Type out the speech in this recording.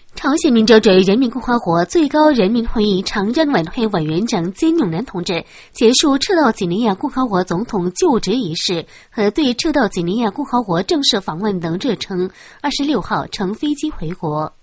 朝鲜民主主义人民共和国最高人民会议常任委员会委员长金永南同志结束撤到几内亚共和国总统就职仪式和对撤到几内亚共和国正式访问等日程，26号乘飞机回国。